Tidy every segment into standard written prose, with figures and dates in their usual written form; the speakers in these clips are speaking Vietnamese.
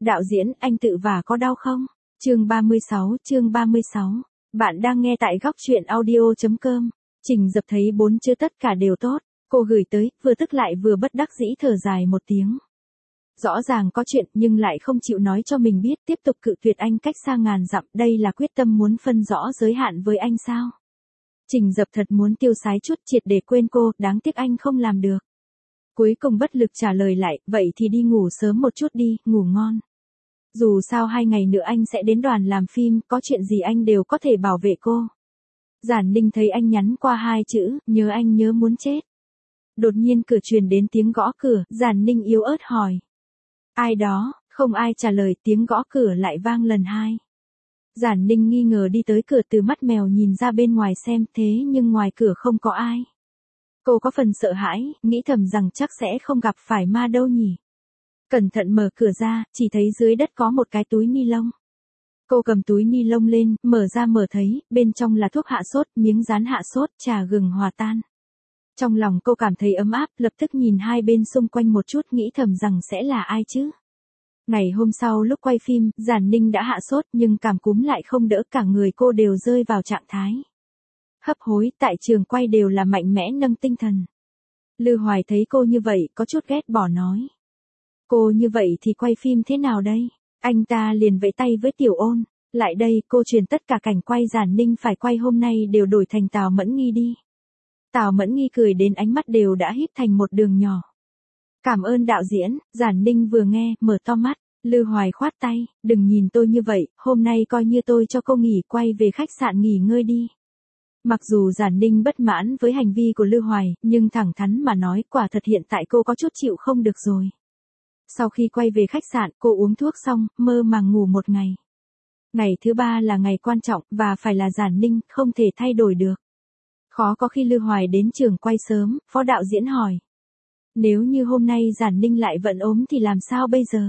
Đạo diễn, anh tự vả có đau không? Chương 36. Bạn đang nghe tại góc truyện audio.com. Trình Dập thấy 4 chữ tất cả đều tốt. Cô gửi tới, vừa tức lại vừa bất đắc dĩ thở dài một tiếng. Rõ ràng có chuyện nhưng lại không chịu nói cho mình biết, tiếp tục cự tuyệt anh cách xa ngàn dặm, đây là quyết tâm muốn phân rõ giới hạn với anh sao? Trình Dập thật muốn tiêu sái chút triệt để quên cô, đáng tiếc anh không làm được. Cuối cùng bất lực trả lời lại, vậy thì đi ngủ sớm một chút đi, ngủ ngon. Dù sao 2 ngày nữa anh sẽ đến đoàn làm phim, có chuyện gì anh đều có thể bảo vệ cô. Giản Ninh thấy anh nhắn qua 2 chữ, nhớ anh nhớ muốn chết. Đột nhiên cửa truyền đến tiếng gõ cửa, Giản Ninh yếu ớt hỏi. Ai đó, không ai trả lời, tiếng gõ cửa lại vang lần 2. Giản Ninh nghi ngờ đi tới cửa, từ mắt mèo nhìn ra bên ngoài xem, thế nhưng ngoài cửa không có ai. Cô có phần sợ hãi, nghĩ thầm rằng chắc sẽ không gặp phải ma đâu nhỉ. Cẩn thận mở cửa ra, chỉ thấy dưới đất có một cái túi ni lông. Cô cầm túi ni lông lên, mở ra mở thấy, bên trong là thuốc hạ sốt, miếng dán hạ sốt, trà gừng hòa tan. Trong lòng cô cảm thấy ấm áp, lập tức nhìn hai bên xung quanh một chút, nghĩ thầm rằng sẽ là ai chứ. Ngày hôm sau lúc quay phim, Giản Ninh đã hạ sốt nhưng cảm cúm lại không đỡ, cả người cô đều rơi vào trạng thái hấp hối, tại trường quay đều là mạnh mẽ nâng tinh thần. Lư Hoài thấy cô như vậy, có chút ghét bỏ nói. Cô như vậy thì quay phim thế nào đây? Anh ta liền vẫy tay với Tiểu Ôn. Lại đây, cô truyền tất cả cảnh quay Giản Ninh phải quay hôm nay đều đổi thành Tào Mẫn Nghi đi. Tào Mẫn Nghi cười đến ánh mắt đều đã híp thành một đường nhỏ. Cảm ơn đạo diễn, Giản Ninh vừa nghe, mở to mắt. Lư Hoài khoát tay, đừng nhìn tôi như vậy, hôm nay coi như tôi cho cô nghỉ, quay về khách sạn nghỉ ngơi đi. Mặc dù Giản Ninh bất mãn với hành vi của Lư Hoài, nhưng thẳng thắn mà nói, quả thật hiện tại cô có chút chịu không được rồi. Sau khi quay về khách sạn, cô uống thuốc xong, mơ màng ngủ một ngày. Ngày thứ 3 là ngày quan trọng, và phải là Giản Ninh, không thể thay đổi được. Khó có khi Lư Hoài đến trường quay sớm, phó đạo diễn hỏi. Nếu như hôm nay Giản Ninh lại vẫn ốm thì làm sao bây giờ?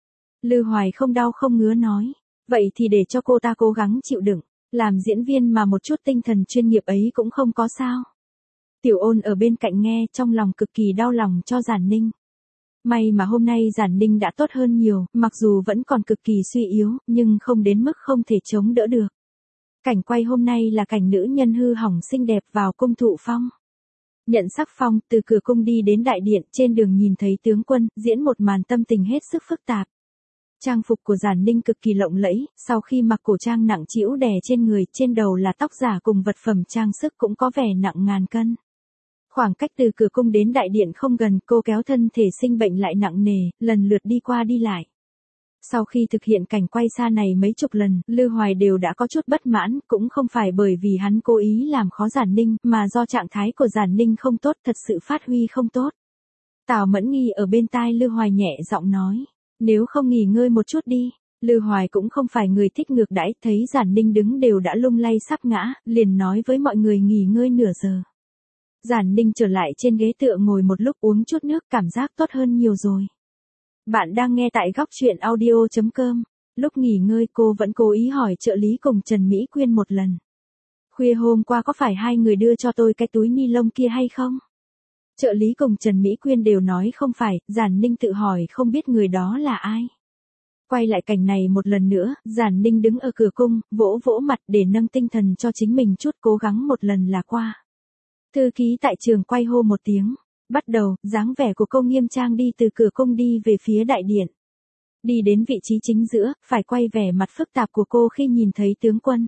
Lư Hoài không đau không ngứa nói. Vậy thì để cho cô ta cố gắng chịu đựng. Làm diễn viên mà một chút tinh thần chuyên nghiệp ấy cũng không có sao. Tiểu Ôn ở bên cạnh nghe, trong lòng cực kỳ đau lòng cho Giản Ninh. May mà hôm nay Giản Ninh đã tốt hơn nhiều, mặc dù vẫn còn cực kỳ suy yếu, nhưng không đến mức không thể chống đỡ được. Cảnh quay hôm nay là cảnh nữ nhân hư hỏng xinh đẹp vào cung thụ phong. Nhận sắc phong, từ cửa cung đi đến đại điện, trên đường nhìn thấy tướng quân, diễn một màn tâm tình hết sức phức tạp. Trang phục của Giản Ninh cực kỳ lộng lẫy, sau khi mặc cổ trang nặng trĩu đè trên người, trên đầu là tóc giả cùng vật phẩm trang sức cũng có vẻ nặng ngàn cân. Khoảng cách từ cửa cung đến đại điện không gần, cô kéo thân thể sinh bệnh lại nặng nề, lần lượt đi qua đi lại. Sau khi thực hiện cảnh quay xa này mấy chục lần, Lư Hoài đều đã có chút bất mãn, cũng không phải bởi vì hắn cố ý làm khó Giản Ninh, mà do trạng thái của Giản Ninh không tốt, thật sự phát huy không tốt. Tào Mẫn Nghi ở bên tai Lư Hoài nhẹ giọng nói. Nếu không nghỉ ngơi một chút đi. Lư Hoài cũng không phải người thích ngược đãi, thấy Giản Ninh đứng đều đã lung lay sắp ngã, liền nói với mọi người nghỉ ngơi nửa giờ. Giản Ninh trở lại trên ghế tựa ngồi một lúc, uống chút nước, cảm giác tốt hơn nhiều rồi. Bạn đang nghe tại góc truyện audio.com. Lúc nghỉ ngơi cô vẫn cố ý hỏi trợ lý cùng Trần Mỹ Quyên một lần. Khuya hôm qua có phải hai người đưa cho tôi cái túi ni lông kia hay không? Trợ lý cùng Trần Mỹ Quyên đều nói không phải, Giản Ninh tự hỏi không biết người đó là ai. Quay lại cảnh này một lần nữa, Giản Ninh đứng ở cửa cung, vỗ vỗ mặt để nâng tinh thần cho chính mình chút, cố gắng một lần là qua. Thư ký tại trường quay hô một tiếng. Bắt đầu, dáng vẻ của cô nghiêm trang đi từ cửa cung đi về phía đại điện. Đi đến vị trí chính giữa, phải quay vẻ mặt phức tạp của cô khi nhìn thấy tướng quân.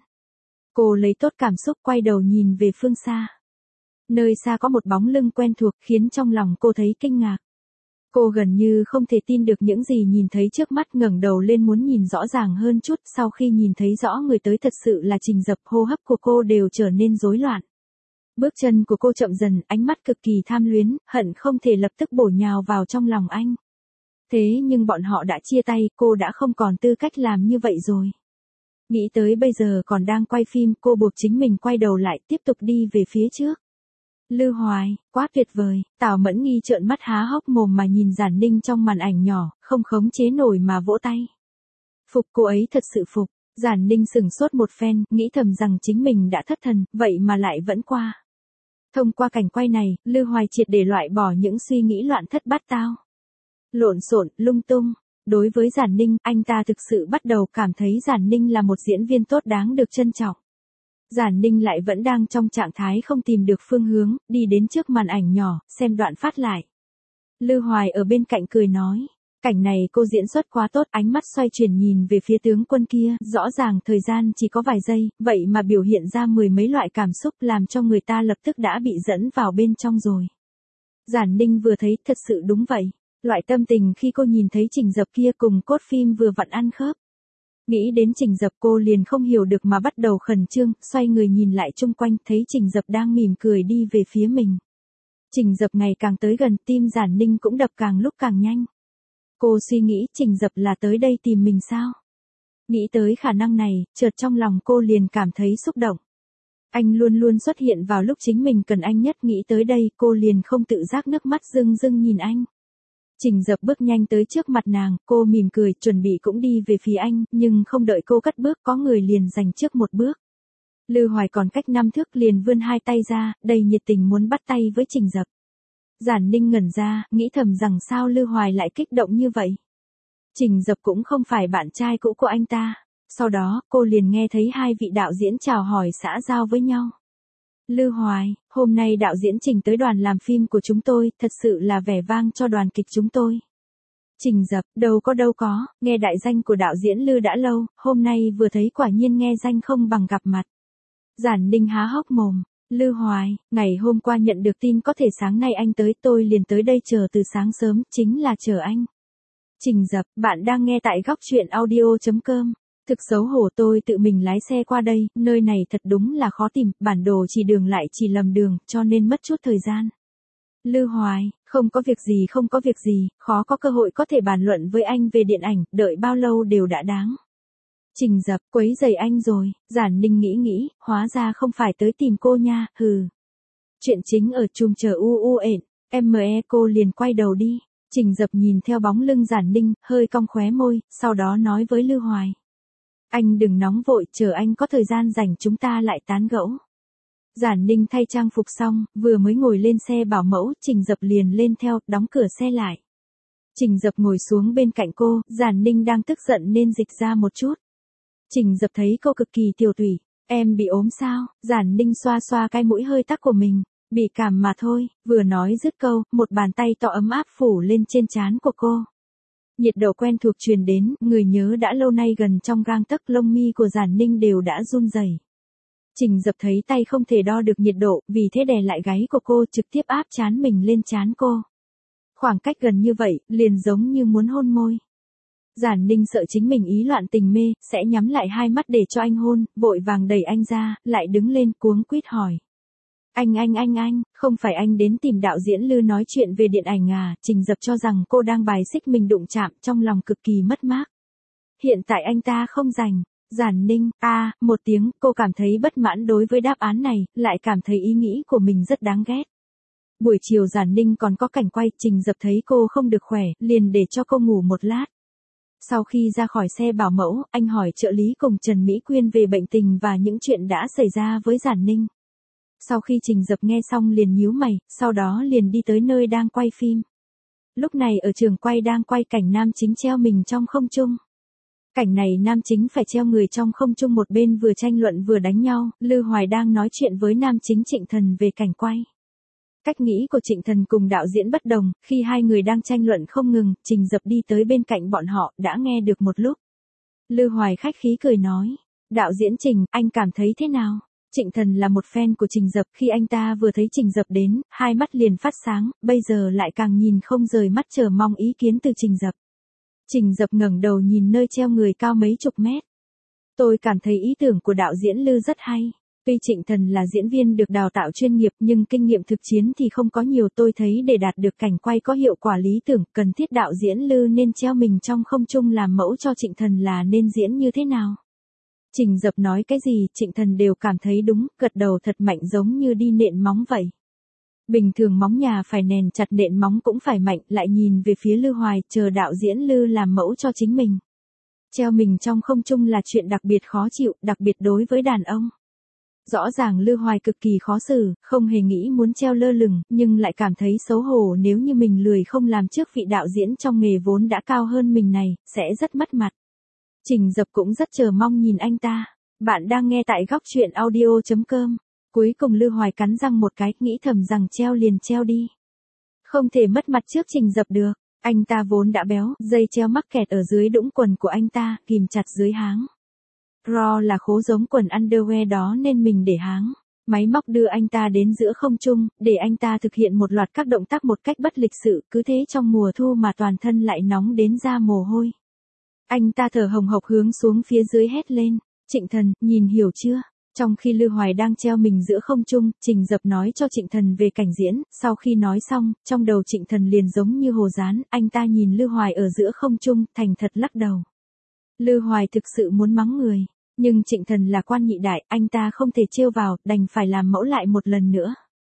Cô lấy tốt cảm xúc quay đầu nhìn về phương xa. Nơi xa có một bóng lưng quen thuộc khiến trong lòng cô thấy kinh ngạc. Cô gần như không thể tin được những gì nhìn thấy trước mắt, ngẩng đầu lên muốn nhìn rõ ràng hơn chút, sau khi nhìn thấy rõ người tới thật sự là Trình Dập, hô hấp của cô đều trở nên rối loạn. Bước chân của cô chậm dần, ánh mắt cực kỳ tham luyến, hận không thể lập tức bổ nhào vào trong lòng anh. Thế nhưng bọn họ đã chia tay, cô đã không còn tư cách làm như vậy rồi. Nghĩ tới bây giờ còn đang quay phim, cô buộc chính mình quay đầu lại, tiếp tục đi về phía trước. Lư Hoài, quá tuyệt vời. Tào Mẫn Nghi trợn mắt há hốc mồm mà nhìn Giản Ninh trong màn ảnh nhỏ, không khống chế nổi mà vỗ tay. Phục, cô ấy thật sự phục. Giản Ninh sửng sốt một phen, nghĩ thầm rằng chính mình đã thất thần, vậy mà lại vẫn qua. Thông qua cảnh quay này, Lư Hoài triệt để loại bỏ những suy nghĩ loạn thất bát tao. Lộn xộn, lung tung. Đối với Giản Ninh, anh ta thực sự bắt đầu cảm thấy Giản Ninh là một diễn viên tốt đáng được trân trọng. Giản Ninh lại vẫn đang trong trạng thái không tìm được phương hướng, đi đến trước màn ảnh nhỏ, xem đoạn phát lại. Lư Hoài ở bên cạnh cười nói. Cảnh này cô diễn xuất quá tốt, ánh mắt xoay chuyển nhìn về phía tướng quân kia, rõ ràng thời gian chỉ có vài giây, vậy mà biểu hiện ra mười mấy loại cảm xúc làm cho người ta lập tức đã bị dẫn vào bên trong rồi. Giản Ninh vừa thấy, thật sự đúng vậy. Loại tâm tình khi cô nhìn thấy Trình Dập kia cùng cốt phim vừa vặn ăn khớp. Nghĩ đến Trình Dập cô liền không hiểu được mà bắt đầu khẩn trương, xoay người nhìn lại chung quanh, thấy Trình Dập đang mỉm cười đi về phía mình. Trình Dập ngày càng tới gần, tim Giản Ninh cũng đập càng lúc càng nhanh. Cô suy nghĩ Trình Dập là tới đây tìm mình sao? Nghĩ tới khả năng này, chợt trong lòng cô liền cảm thấy xúc động. Anh luôn luôn xuất hiện vào lúc chính mình cần anh nhất, nghĩ tới đây cô liền không tự giác nước mắt rưng rưng nhìn anh. Trình Dập bước nhanh tới trước mặt nàng, cô mỉm cười, chuẩn bị cũng đi về phía anh, nhưng không đợi cô cất bước có người liền giành trước một bước. Lư Hoài còn cách 5 thước liền vươn hai tay ra, đầy nhiệt tình muốn bắt tay với Trình Dập. Giản Ninh ngẩn ra, nghĩ thầm rằng sao Lư Hoài lại kích động như vậy. Trình Dập cũng không phải bạn trai cũ của anh ta. Sau đó, cô liền nghe thấy hai vị đạo diễn chào hỏi xã giao với nhau. Lư Hoài, hôm nay đạo diễn Trình tới đoàn làm phim của chúng tôi, thật sự là vẻ vang cho đoàn kịch chúng tôi. Trình Dập, đâu có, nghe đại danh của đạo diễn Lư đã lâu, hôm nay vừa thấy quả nhiên nghe danh không bằng gặp mặt. Giản Ninh há hốc mồm. Lư Hoài, ngày hôm qua nhận được tin có thể sáng nay anh tới, tôi liền tới đây chờ từ sáng sớm, chính là chờ anh. Trình Dập, bạn đang nghe tại góc truyện audio.com. Thực xấu hổ, tôi tự mình lái xe qua đây, nơi này thật đúng là khó tìm, bản đồ chỉ đường lại chỉ lầm đường, cho nên mất chút thời gian. Lư Hoài, không có việc gì, khó có cơ hội có thể bàn luận với anh về điện ảnh, đợi bao lâu đều đã đáng. Trình Dập, quấy rầy anh rồi. Giản Ninh nghĩ, hóa ra không phải tới tìm cô nha, hừ. Chuyện chính ở chùm chờ cô liền quay đầu đi. Trình Dập nhìn theo bóng lưng Giản Ninh, hơi cong khóe môi, sau đó nói với Lư Hoài. Anh đừng nóng vội, chờ anh có thời gian rảnh chúng ta lại tán gẫu. Giản Ninh thay trang phục xong, vừa mới ngồi lên xe bảo mẫu, Trình Dập liền lên theo, đóng cửa xe lại. Trình Dập ngồi xuống bên cạnh cô, Giản Ninh đang tức giận nên dịch ra một chút. Trình Dập thấy cô cực kỳ tiểu tụy. Em bị ốm sao? Giản Ninh xoa xoa cái mũi hơi tắc của mình. Bị cảm mà thôi, vừa nói dứt câu, một bàn tay to ấm áp phủ lên trên trán của cô. Nhiệt độ quen thuộc truyền đến, người nhớ đã lâu nay gần trong gang tấc, lông mi của Giản Ninh đều đã run rẩy. Trình Dập thấy tay không thể đo được nhiệt độ, vì thế đè lại gáy của cô, trực tiếp áp trán mình lên trán cô. Khoảng cách gần như vậy, liền giống như muốn hôn môi. Giản Ninh sợ chính mình ý loạn tình mê, sẽ nhắm lại hai mắt để cho anh hôn, vội vàng đẩy anh ra, lại đứng lên cuống quýt hỏi. Anh, không phải anh đến tìm đạo diễn Lư nói chuyện về điện ảnh à? Trình Dập cho rằng cô đang bài xích mình đụng chạm, trong lòng cực kỳ mất mát. Hiện tại anh ta không rảnh. Giản Ninh, một tiếng, cô cảm thấy bất mãn đối với đáp án này, lại cảm thấy ý nghĩ của mình rất đáng ghét. Buổi chiều Giản Ninh còn có cảnh quay, Trình Dập thấy cô không được khỏe, liền để cho cô ngủ một lát. Sau khi ra khỏi xe bảo mẫu, anh hỏi trợ lý cùng Trần Mỹ Quyên về bệnh tình và những chuyện đã xảy ra với Giản Ninh. Sau khi Trình Dập nghe xong liền nhíu mày, sau đó liền đi tới nơi đang quay phim. Lúc này ở trường quay đang quay cảnh nam chính treo mình trong không trung. Cảnh này nam chính phải treo người trong không trung, một bên vừa tranh luận vừa đánh nhau, Lư Hoài đang nói chuyện với nam chính Trịnh Thần về cảnh quay. Cách nghĩ của Trịnh Thần cùng đạo diễn bất đồng, khi hai người đang tranh luận không ngừng, Trình Dập đi tới bên cạnh bọn họ, đã nghe được một lúc. Lư Hoài khách khí cười nói, đạo diễn Trình, anh cảm thấy thế nào? Trịnh Thần là một fan của Trình Dập, khi anh ta vừa thấy Trình Dập đến, hai mắt liền phát sáng, bây giờ lại càng nhìn không rời mắt, chờ mong ý kiến từ Trình Dập. Trình Dập ngẩng đầu nhìn nơi treo người cao mấy chục mét. Tôi cảm thấy ý tưởng của đạo diễn Lư rất hay. Tuy Trịnh Thần là diễn viên được đào tạo chuyên nghiệp nhưng kinh nghiệm thực chiến thì không có nhiều, tôi thấy để đạt được cảnh quay có hiệu quả lý tưởng, cần thiết đạo diễn Lư nên treo mình trong không trung làm mẫu cho Trịnh Thần là nên diễn như thế nào. Trình Dập nói cái gì, Trịnh Thần đều cảm thấy đúng, gật đầu thật mạnh giống như đi nện móng vậy. Bình thường móng nhà phải nền chặt, nện móng cũng phải mạnh, lại nhìn về phía Lư Hoài, chờ đạo diễn Lư làm mẫu cho chính mình. Treo mình trong không trung là chuyện đặc biệt khó chịu, đặc biệt đối với đàn ông. Rõ ràng Lư Hoài cực kỳ khó xử, không hề nghĩ muốn treo lơ lửng, nhưng lại cảm thấy xấu hổ nếu như mình lười không làm trước vị đạo diễn trong nghề vốn đã cao hơn mình này, sẽ rất mất mặt. Trình Dập cũng rất chờ mong nhìn anh ta. Bạn đang nghe tại góc chuyện audio.com. Cuối cùng Lư Hoài cắn răng một cái, nghĩ thầm rằng treo liền treo đi. Không thể mất mặt trước Trình Dập được. Anh ta vốn đã béo, dây treo mắc kẹt ở dưới đũng quần của anh ta, kìm chặt dưới háng. Ro là khố giống quần underwear đó nên mình để háng. Máy móc đưa anh ta đến giữa không trung, để anh ta thực hiện một loạt các động tác một cách bất lịch sự, cứ thế trong mùa thu mà toàn thân lại nóng đến ra mồ hôi. Anh ta thở hồng hộc hướng xuống phía dưới hét lên, Trịnh Thần, nhìn hiểu chưa? Trong khi Lư Hoài đang treo mình giữa không trung, Trình Dập nói cho Trịnh Thần về cảnh diễn, sau khi nói xong, trong đầu Trịnh Thần liền giống như hồ dán, anh ta nhìn Lư Hoài ở giữa không trung, thành thật lắc đầu. Lư Hoài thực sự muốn mắng người, nhưng Trịnh Thần là quan nhị đại, anh ta không thể trêu vào, đành phải làm mẫu lại một lần nữa.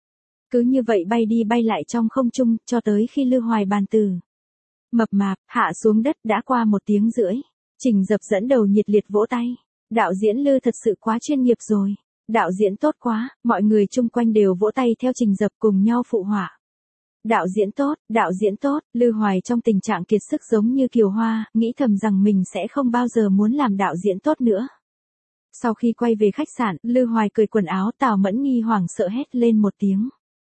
Cứ như vậy bay đi bay lại trong không trung, cho tới khi Lư Hoài bàn từ mập mạp, hạ xuống đất đã qua 1 tiếng rưỡi. Trình Dập dẫn đầu nhiệt liệt vỗ tay. Đạo diễn Lư thật sự quá chuyên nghiệp rồi. Đạo diễn tốt quá, mọi người chung quanh đều vỗ tay theo Trình Dập cùng nhau phụ họa. Đạo diễn tốt, Lư Hoài trong tình trạng kiệt sức giống như Kiều Hoa, nghĩ thầm rằng mình sẽ không bao giờ muốn làm đạo diễn tốt nữa. Sau khi quay về khách sạn, Lư Hoài cởi quần áo, Tào Mẫn Nghi hoảng sợ hét lên một tiếng.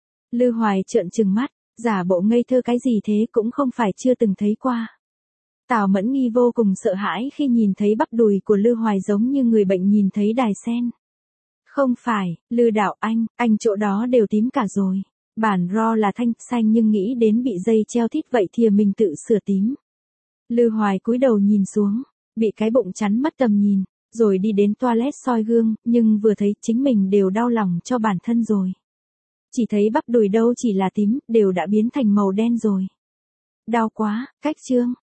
Lư Hoài trợn trừng mắt, giả bộ ngây thơ cái gì thế cũng không phải chưa từng thấy qua. Tào Mẫn Nghi vô cùng sợ hãi khi nhìn thấy bắp đùi của Lư Hoài giống như người bệnh nhìn thấy đài sen. Không phải, Lư đạo anh chỗ đó đều tím cả rồi. Bản Ro là thanh xanh nhưng nghĩ đến bị dây treo thít vậy thì mình tự sửa tím. Lư Hoài cúi đầu nhìn xuống, bị cái bụng chắn mất tầm nhìn, rồi đi đến toilet soi gương, nhưng vừa thấy chính mình đều đau lòng cho bản thân rồi. Chỉ thấy bắp đùi đâu chỉ là tím, đều đã biến thành màu đen rồi. Đau quá, cách chương.